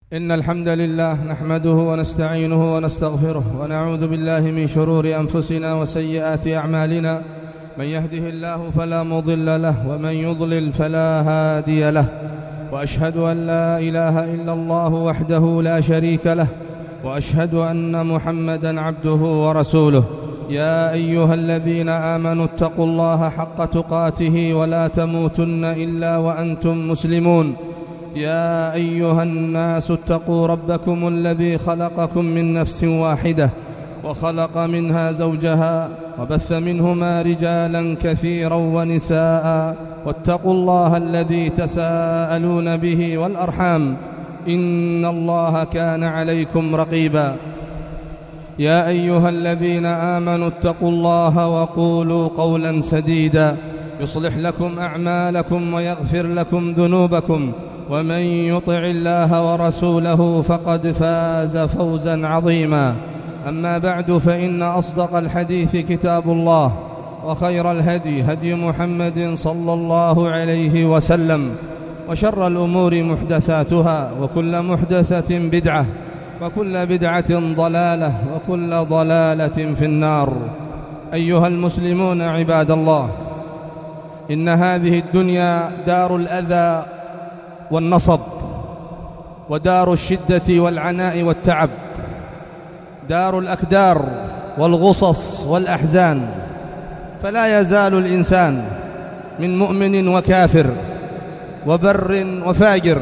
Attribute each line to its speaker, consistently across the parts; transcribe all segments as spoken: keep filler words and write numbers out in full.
Speaker 1: إن الحمد لله نحمده ونستعينه ونستغفره ونعوذ بالله من شرور أنفسنا وسيئات أعمالنا. من يهده الله فلا مضل له ومن يضلل فلا هادي له، وأشهد أن لا إله إلا الله وحده لا شريك له، وأشهد أن محمدًا عبده ورسوله. يا أيها الذين آمنوا اتقوا الله حق تقاته ولا تموتن إلا وأنتم مسلمون. يا أيها الناس اتقوا ربكم الذي خلقكم من نفس واحدة وخلق منها زوجها وبث منهما رجالا كثيرا ونساء، واتقوا الله الذي تساءلون به والأرحام إن الله كان عليكم رقيبا. يا أيها الذين آمنوا اتقوا الله وقولوا قولا سديدا يصلح لكم أعمالكم ويغفر لكم ذنوبكم، ومن يطع الله ورسوله فقد فاز فوزا عظيما. أما بعد، فإن أصدق الحديث كتاب الله، وخير الهدي هدي محمد صلى الله عليه وسلم، وشر الأمور محدثاتها، وكل محدثة بدعة، وكل بدعة ضلالة، وكل ضلالة في النار. أيها المسلمون عباد الله، إن هذه الدنيا دار الأذى والنصب، ودار الشدة والعناء والتعب، دار الأكدار والغصص والأحزان. فلا يزال الإنسان من مؤمن وكافر وبر وفاجر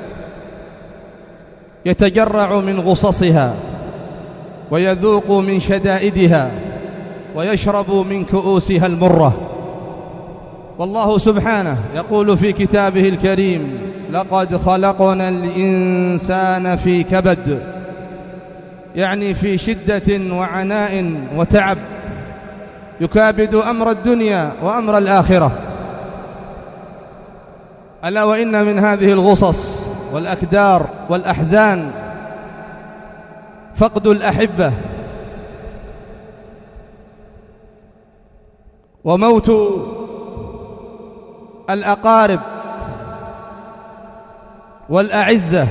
Speaker 1: يتجرع من غصصها، ويذوق من شدائدها، ويشرب من كؤوسها المرة. والله سبحانه يقول في كتابه الكريم: لقد خلقنا الإنسان في كبد، يعني في شدة وعناء وتعب، يكابد أمر الدنيا وأمر الآخرة. ألا وإن من هذه الغصص والأكدار والأحزان فقد الأحبة، وموت الأقارب والأعزة.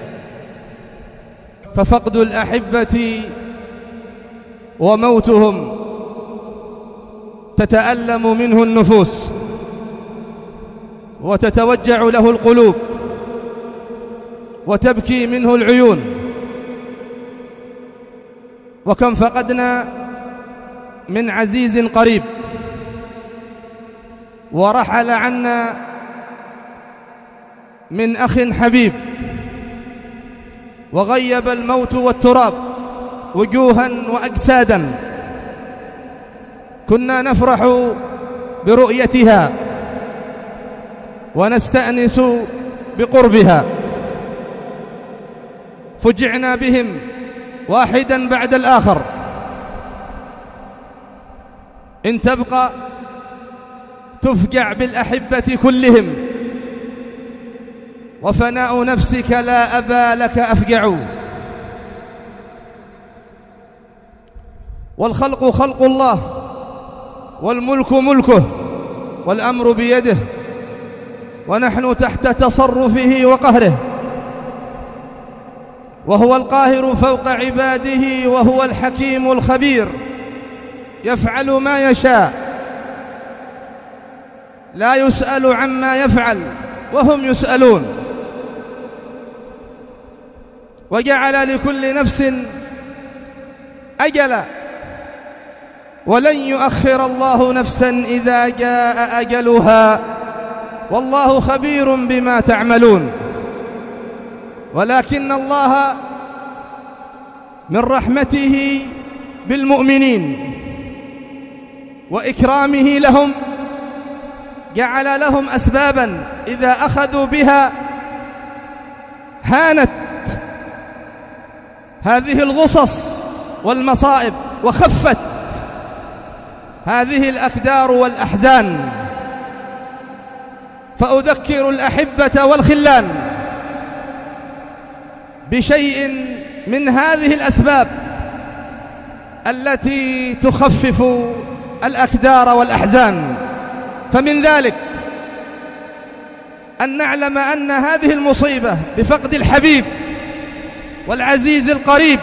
Speaker 1: ففقد الأحبة وموتهم تتألم منه النفوس، وتتوجع له القلوب، وتبكي منه العيون. وكم فقدنا من عزيز قريب، ورحل عنا من أخ حبيب، وغيب الموت والتراب وجوها وأجسادا كنا نفرح برؤيتها ونستأنس بقربها. فجعنا بهم واحدا بعد الآخر. إن تبقى تفجع بالأحبة كلهم، وفناء نفسك لا أبا لك أفجع. والخلق خلق الله، والملك ملكه، والأمر بيده، ونحن تحت تصرفه وقهره. وهو القاهر فوق عباده، وهو الحكيم الخبير، يفعل ما يشاء، لا يسأل عما يفعل وهم يسألون. وجعل لكل نفس أجلا، ولن يؤخر الله نفسا إذا جاء أجلها، والله خبير بما تعملون. ولكن الله من رحمته بالمؤمنين وإكرامه لهم جعل لهم أسبابا إذا أخذوا بها هانت هذه الغصص والمصائب، وخفت هذه الأكدار والأحزان. فأذكر الأحبة والخلان بشيء من هذه الأسباب التي تخفف الأكدار والأحزان. فمن ذلك أن نعلم أن هذه المصيبة بفقد الحبيب والعزيز القريب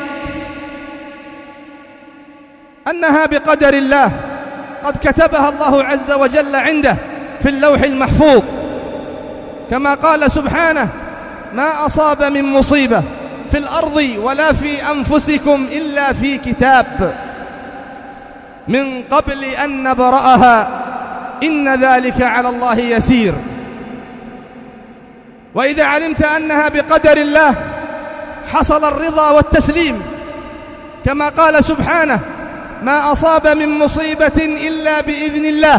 Speaker 1: أنها بقدر الله، قد كتبها الله عز وجل عنده في اللوح المحفوظ، كما قال سبحانه: ما أصاب من مصيبة في الأرض ولا في أنفسكم إلا في كتاب من قبل أن نبرأها إن ذلك على الله يسير. وإذا علمت أنها بقدر الله حصل الرضا والتسليم، كما قال سبحانه: ما أصاب من مصيبة إلا بإذن الله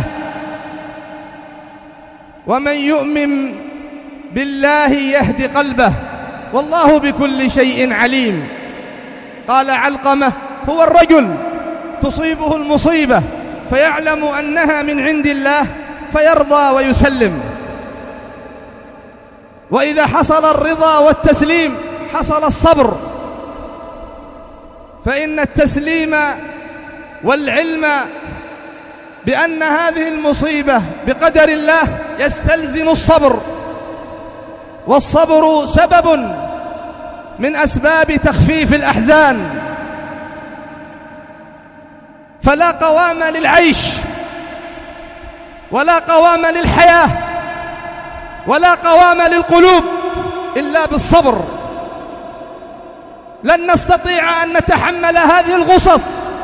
Speaker 1: ومن يؤمن بالله يهد قلبه والله بكل شيء عليم. قال علقمة: هو الرجل تصيبه المصيبة فيعلم أنها من عند الله فيرضى ويسلم. وإذا حصل الرضا والتسليم حصل الصبر، فإن التسليم والعلم بأن هذه المصيبة بقدر الله يستلزم الصبر، والصبر سبب من أسباب تخفيف الأحزان. فلا قوام للعيش ولا قوام للحياة ولا قوام للقلوب إلا بالصبر. لن نستطيع أن نتحمل هذه الغصص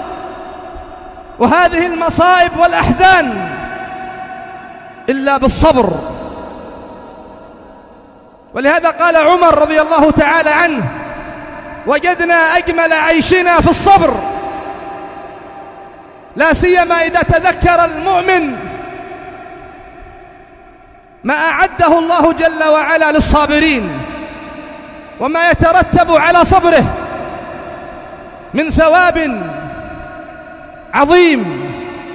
Speaker 1: وهذه المصائب والأحزان إلا بالصبر. ولهذا قال عمر رضي الله تعالى عنه: وجدنا أجمل عيشنا في الصبر، لا سيما إذا تذكر المؤمن ما أعده الله جل وعلا للصابرين وما يترتب على صبره من ثواب عظيم.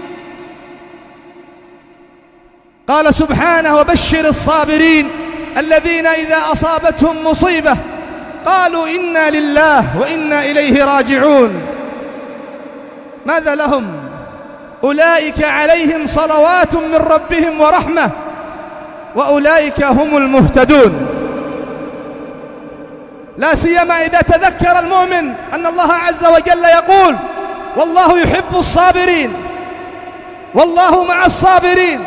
Speaker 1: قال سبحانه: وبشر الصابرين الذين إذا أصابتهم مصيبة قالوا إنا لله وإنا إليه راجعون. ماذا لهم؟ أولئك عليهم صلوات من ربهم ورحمة وأولئك هم المهتدون. لا سيما إذا تذكر المؤمن أن الله عز وجل يقول: والله يحب الصابرين والله مع الصابرين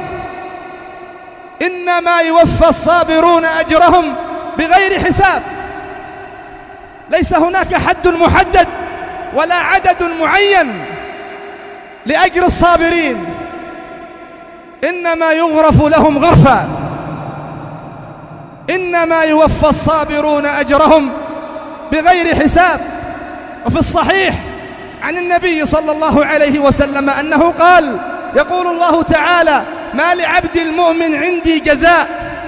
Speaker 1: إنما يوفى الصابرون أجرهم بغير حساب. ليس هناك حد محدد ولا عدد معين لأجر الصابرين، إنما يغرف لهم غرفا، إنما يوفى الصابرون أجرهم بغير حساب. وفي الصحيح عن النبي صلى الله عليه وسلم أنه قال: يقول الله تعالى: ما لعبد المؤمن عندي جزاء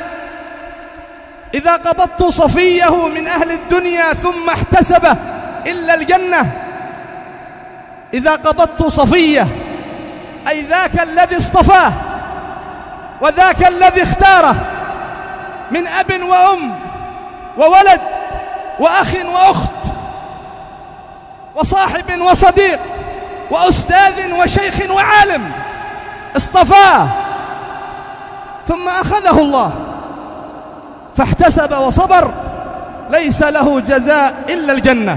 Speaker 1: إذا قبضت صفيه من أهل الدنيا ثم احتسبه إلا الجنة. إذا قبضت صفيه أي ذاك الذي اصطفاه وذاك الذي اختاره من أب وأم وولد وأخ وأخت وصاحب وصديق وأستاذ وشيخ وعالم، اصطفاه ثم أخذه الله فاحتسب وصبر، ليس له جزاء إلا الجنة.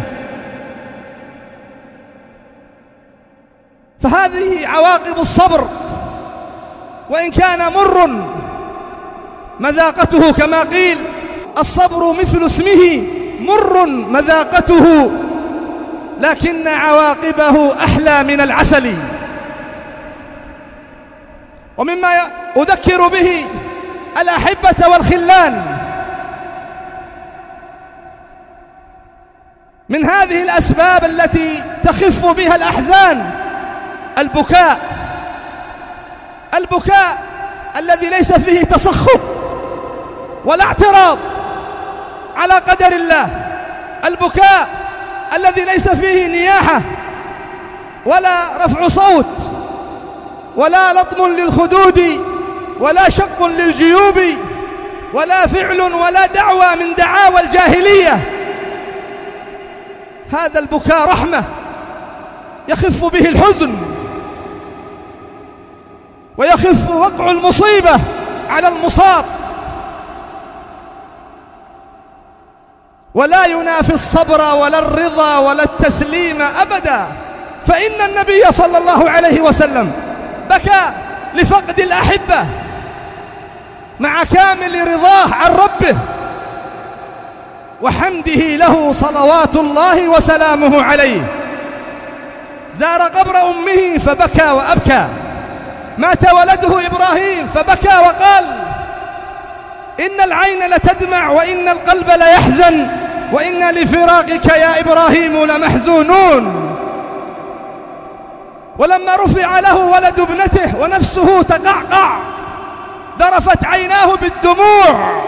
Speaker 1: فهذه عواقب الصبر، وإن كان مر مذاقته كما قيل: الصبر مثل اسمه مر مذاقته لكن عواقبه أحلى من العسل. ومما أذكر به الأحبة والخلان من هذه الأسباب التي تخف بها الأحزان البكاء، البكاء الذي ليس فيه تسخط ولا اعتراض على قدر الله، البكاء الذي ليس فيه نياحة ولا رفع صوت ولا لطم للخدود ولا شق للجيوب ولا فعل ولا دعوى من دعاوى الجاهلية. هذا البكاء رحمة يخف به الحزن ويخف وقع المصيبة على المصاب. ولا ينافي الصبر ولا الرضا ولا التسليم أبدا. فإن النبي صلى الله عليه وسلم بكى لفقد الأحبة مع كامل رضاه عن ربه وحمده له صلوات الله وسلامه عليه. زار قبر أمه فبكى وأبكى. مات ولده إبراهيم فبكى وقال: إن العين لتدمع وإن القلب ليحزن وإن لفراقك يا إبراهيم لمحزونون. ولما رفع له ولد ابنته ونفسه تقعقع ذرفت عيناه بالدموع،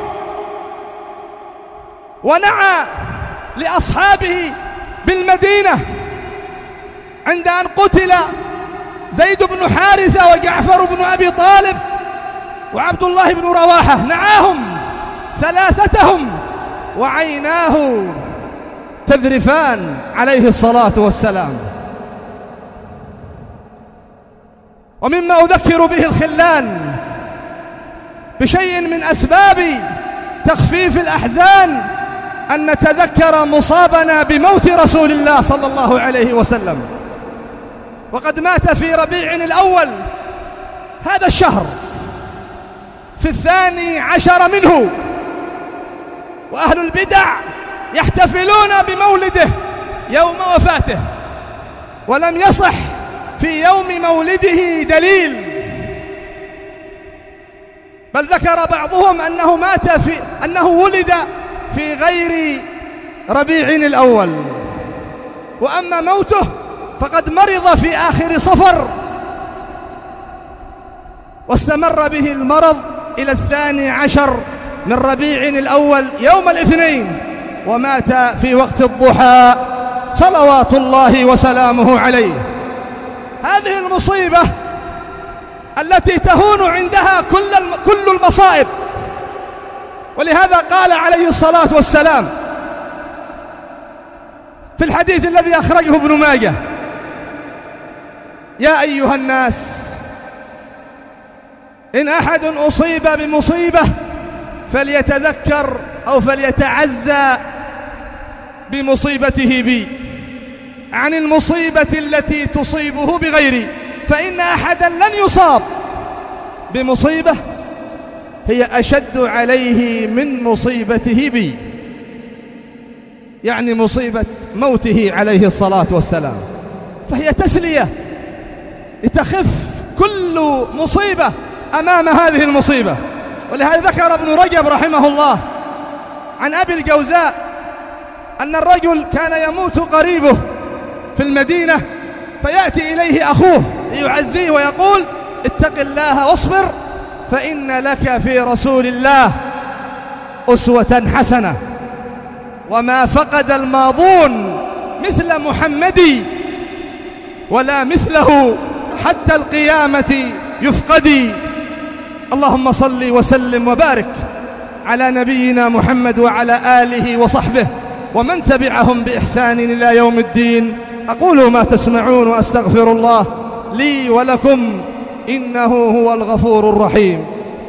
Speaker 1: ونعى لأصحابه بالمدينة عند أن قتل زيد بن حارثة وجعفر بن أبي طالب وعبد الله بن رواحة، نعاهم ثلاثتهم وعيناه تذرفان عليه الصلاة والسلام. ومما أذكر به الخلان بشيء من أسباب تخفيف الأحزان أن نتذكر مصابنا بموت رسول الله صلى الله عليه وسلم، وقد مات في ربيع الأول هذا الشهر في الثاني عشر منه، وأهل البدع يحتفلون بمولده يوم وفاته، ولم يصح في يوم مولده دليل، بل ذكر بعضهم أنه مات في أنه ولد في غير ربيع الأول. وأما موته فقد مرض في آخر صفر، واستمر به المرض إلى الثاني عشر من ربيع الأول يوم الاثنين، ومات في وقت الضحى صلوات الله وسلامه عليه. هذه المصيبة التي تهون عندها كل كل المصائب، ولهذا قال عليه الصلاة والسلام في الحديث الذي أخرجه ابن ماجه: يا أيها الناس، إن أحد أصيب بمصيبة فليتذكر أو فليتعزى بمصيبته بي عن المصيبة التي تصيبه بغيري، فإن أحدا لن يصاب بمصيبة هي أشد عليه من مصيبته بي، يعني مصيبة موته عليه الصلاة والسلام، فهي تسلية لتخف كل مصيبة أمام هذه المصيبة. ولهذا ذكر ابن رجب رحمه الله عن أبي الجوزاء أن الرجل كان يموت قريبه في المدينة، فيأتي إليه أخوه ليعزيه ويقول: اتق الله واصبر فإن لك في رسول الله أسوة حسنة، وما فقد الماضون مثل محمد ولا مثله حتى القيامة يفقدي. اللهم صل وسلم وبارك على نبينا محمد وعلى آله وصحبه ومن تبعهم بإحسان إلى يوم الدين. أقول ما تسمعون وأستغفر الله لي ولكم إنه هو الغفور الرحيم.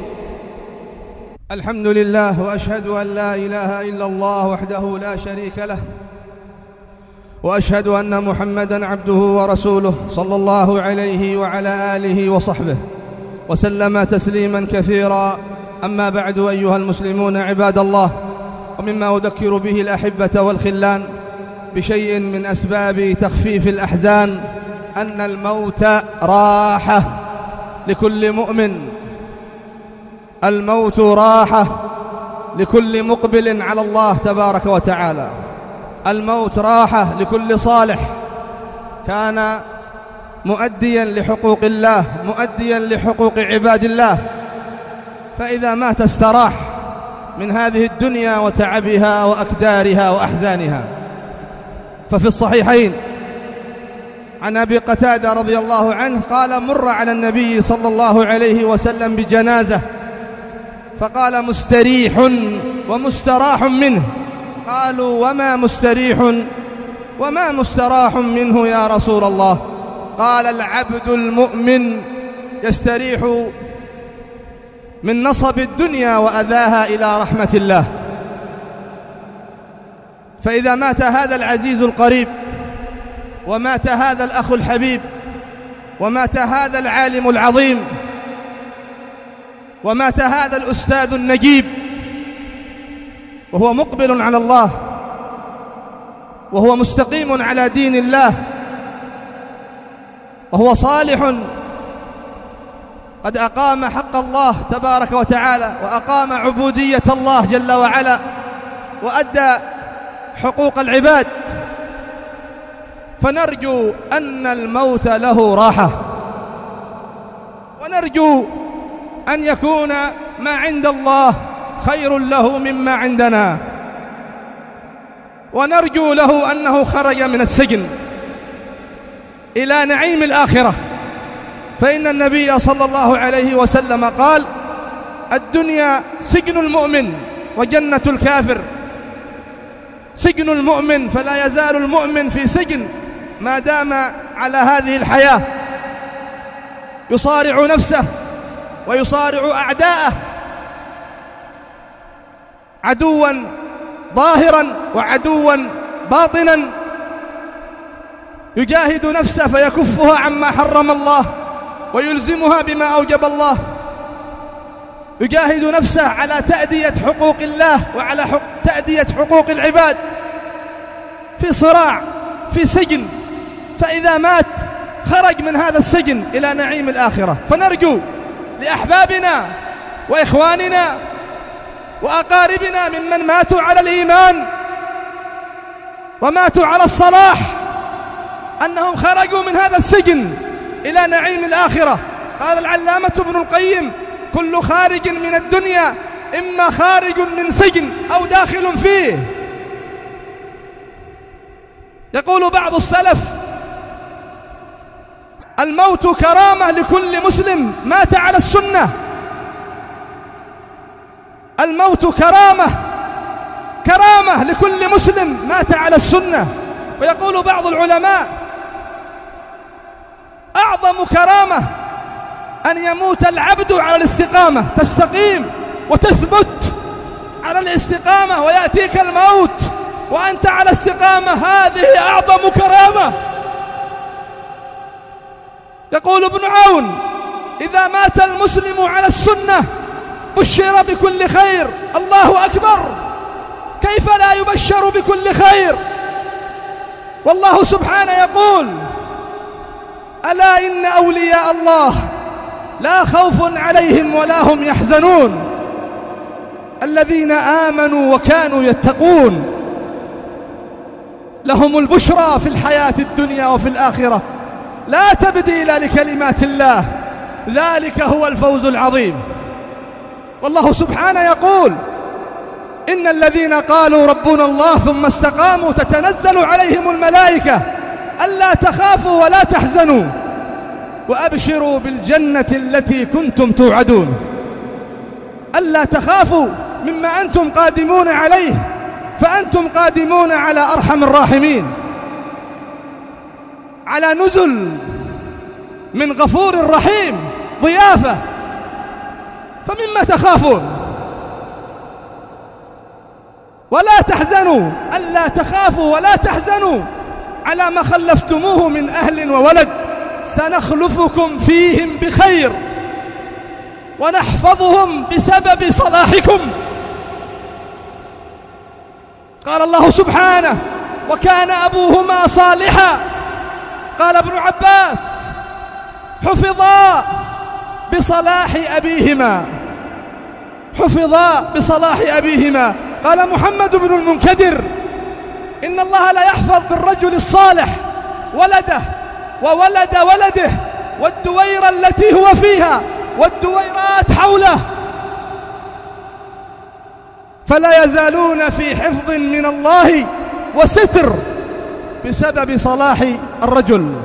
Speaker 1: الحمد لله، وأشهد أن لا إله إلا الله وحده لا شريك له، وأشهد أن محمدًا عبده ورسوله صلى الله عليه وعلى آله وصحبه وسلم تسليمًا كثيرًا. أما بعد، أيها المسلمون عباد الله، ومما أذكر به الأحبة والخلان بشيء من أسباب تخفيف الأحزان أن الموت راحة لكل مؤمن، الموت راحة لكل مقبل على الله تبارك وتعالى، الموت راحة لكل صالح كان مؤديا لحقوق الله، مؤديا لحقوق عباد الله، فإذا مات استراح من هذه الدنيا وتعبها وأكدارها وأحزانها. ففي الصحيحين عن أبي قتادة رضي الله عنه قال: مر على النبي صلى الله عليه وسلم بجنازة فقال: مستريح ومستراح منه. قالوا: وما مستريح وما مستراح منه يا رسول الله؟ قال: العبد المؤمن يستريح من نصب الدنيا وأذاها إلى رحمة الله. فإذا مات هذا العزيز القريب، ومات هذا الأخ الحبيب، ومات هذا العالم العظيم، ومات هذا الأستاذ النجيب وهو مقبل على الله، وهو مستقيم على دين الله، وهو صالح قد أقام حق الله تبارك وتعالى، وأقام عبودية الله جل وعلا، وأدى حقوق العباد، فنرجو أن الموت له راحة، ونرجو أن يكون ما عند الله خير له مما عندنا، ونرجو له أنه خرج من السجن إلى نعيم الآخرة، فإن النبي صلى الله عليه وسلم قال: الدنيا سجن المؤمن وجنة الكافر. سجن المؤمن، فلا يزال المؤمن في سجن ما دام على هذه الحياة، يصارع نفسه ويصارع أعداءه، عدوا ظاهرا وعدوا باطنا، يجاهد نفسه فيكفها عما حرم الله ويلزمها بما أوجب الله، يجاهد نفسه على تأدية حقوق الله وعلى حق تأدية حقوق العباد، في صراع، في سجن. فإذا مات خرج من هذا السجن إلى نعيم الآخرة. فنرجو لأحبابنا وإخواننا وأقاربنا ممن ماتوا على الإيمان وماتوا على الصلاح أنهم خرجوا من هذا السجن إلى نعيم الآخرة. قال العلامة ابن القيم: كل خارج من الدنيا إما خارج من سجن أو داخل فيه. يقول بعض السلف: الموت كرامة لكل مسلم مات على السنة. الموت كرامة كرامة لكل مسلم مات على السنة. ويقول بعض العلماء: أعظم كرامة أن يموت العبد على الاستقامة، تستقيم وتثبت على الاستقامة ويأتيك الموت وأنت على استقامة، هذه أعظم كرامة. يقول ابن عون: إذا مات المسلم على السنة بشر بكل خير. الله أكبر، كيف لا يبشر بكل خير؟ والله سبحانه يقول: ألا إن أولياء الله لا خوف عليهم ولا هم يحزنون الذين آمنوا وكانوا يتقون لهم البشرى في الحياة الدنيا وفي الآخرة لا تبديل لكلمات الله ذلك هو الفوز العظيم. والله سبحانه يقول: إن الذين قالوا ربنا الله ثم استقاموا تتنزل عليهم الملائكة ألا تخافوا ولا تحزنوا وأبشروا بالجنة التي كنتم توعدون. ألا تخافوا مما أنتم قادمون عليه، فأنتم قادمون على أرحم الراحمين، على نزل من غفور رحيم، ضيافة، فمما تخافون ولا تحزنوا. ألا تخافوا ولا تحزنوا على ما خلفتموه من أهل وولد، سنخلفكم فيهم بخير ونحفظهم بسبب صلاحكم. قال الله سبحانه: وكان أبوهما صالحا. قال ابن عباس: حفظا بصلاح أبيهما، حفظا بصلاح أبيهما. قال محمد بن المنكدر: إن الله لا يحفظ بالرجل الصالح ولده وولد ولده والدويرة التي هو فيها والدويرات حوله، فلا يزالون في حفظ من الله وستر بسبب صلاح الرجل.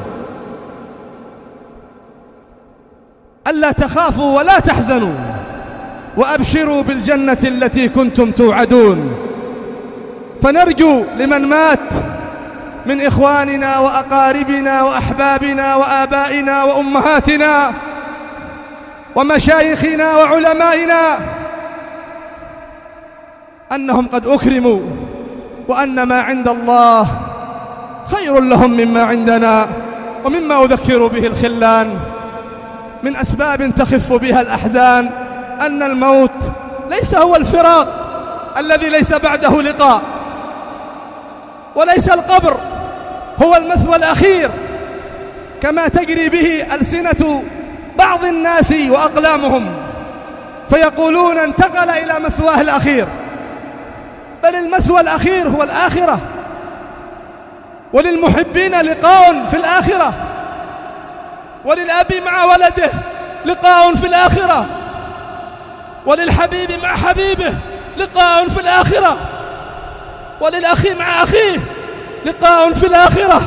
Speaker 1: ألا تخافوا ولا تحزنوا وأبشروا بالجنة التي كنتم توعدون. فنرجو لمن مات من إخواننا وأقاربنا وأحبابنا وآبائنا وأمهاتنا ومشايخنا وعلمائنا أنهم قد أكرموا وأن ما عند الله خير لهم مما عندنا ومما أذكر به الخلان. من أسباب تخف بها الأحزان أن الموت ليس هو الفراق الذي ليس بعده لقاء، وليس القبر هو المثوى الأخير كما تجري به ألسنة بعض الناس وأقلامهم، فيقولون انتقل إلى مثواه الأخير، بل المثوى الأخير هو الآخرة، وللمحبين لقاء في الآخرة، وللأب مع ولده لقاء في الآخرة، وللحبيب مع حبيبه لقاء في الآخرة، وللأخ مع أخيه لقاء في الآخرة.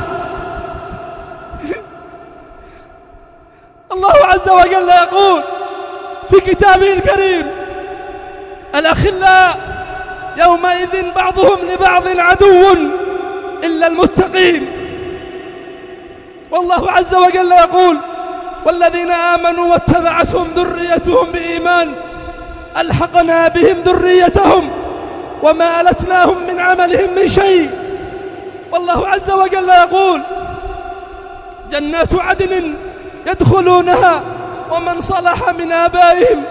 Speaker 1: الله عز وجل يقول في كتابه الكريم: الأخلاء يومئذ بعضهم لبعض عدو إلا المتقين. والله عز وجل يقول: والذين آمنوا واتبعتهم ذريتهم بإيمان ألحقنا بهم ذريتهم وما ألتناهم من عملهم من شيء. والله عز وجل يقول: جنات عدن يدخلونها ومن صلح من آبائهم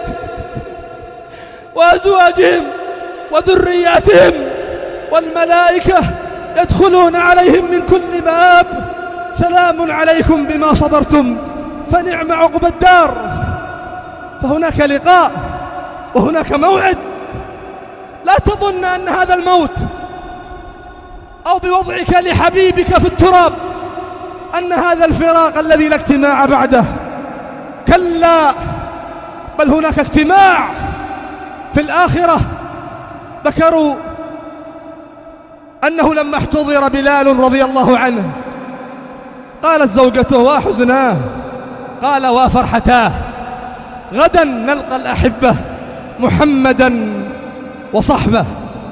Speaker 1: وأزواجهم وذرياتهم والملائكة يدخلون عليهم من كل باب سلام عليكم بما صبرتم فنعم عقبى الدار. فهناك لقاء وهناك موعد. لا تظن أن هذا الموت أو بوضعك لحبيبك في التراب أن هذا الفراق الذي لا اجتماع بعده. كلا، بل هناك اجتماع في الآخرة. ذكروا أنه لما احتضر بلال رضي الله عنه قالت زوجته: وحزناه، قال: وفرحتاه، غدا نلقى الأحبة محمدا وصحبه.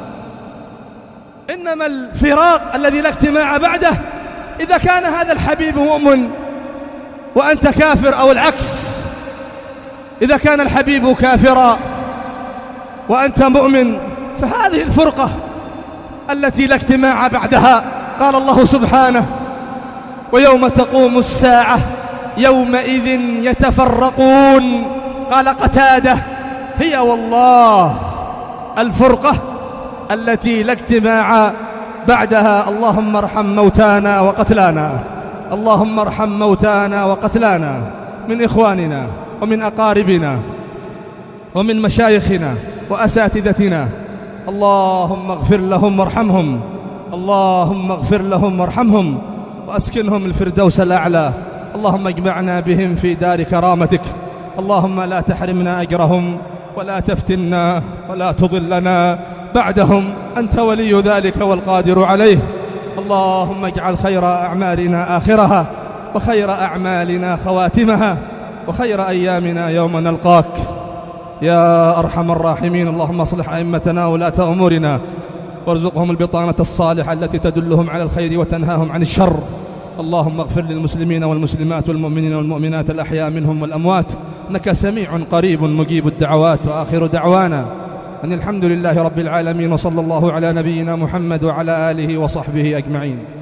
Speaker 1: إنما الفراق الذي لا اجتماع بعده إذا كان هذا الحبيب مؤمن وأنت كافر، أو العكس، إذا كان الحبيب كافرا وأنت مؤمن، فهذه الفرقة التي لا اجتماع بعدها. قال الله سبحانه: ويوم تقوم الساعة يومئذ يتفرقون. قال قتادة: هي والله الفرقة التي لا اجتماع بعدها. اللهم ارحم موتانا وقتلانا، اللهم ارحم موتانا وقتلانا من إخواننا ومن أقاربنا ومن مشايخنا وأساتذتنا. اللهم اغفر لهم وارحمهم، اللهم اغفر لهم وارحمهم وأسكنهم الفردوس الأعلى. اللهم اجمعنا بهم في دار كرامتك. اللهم لا تحرمنا أجرهم ولا تفتنا ولا تضلنا بعدهم، أنت ولي ذلك والقادر عليه. اللهم اجعل خير أعمالنا آخرها، وخير أعمالنا خواتمها، وخير أيامنا يوم نلقاك يا أرحم الراحمين. اللهم اصلح أئمتنا ولاة أمورنا، وارزقهم البطانة الصالحة التي تدلهم على الخير وتنهاهم عن الشر. اللهم اغفر للمسلمين والمسلمات والمؤمنين والمؤمنات الأحياء منهم والأموات، إنك سميع قريب مجيب الدعوات. وآخر دعوانا أن الحمد لله رب العالمين، وصلى الله على نبينا محمد وعلى آله وصحبه أجمعين.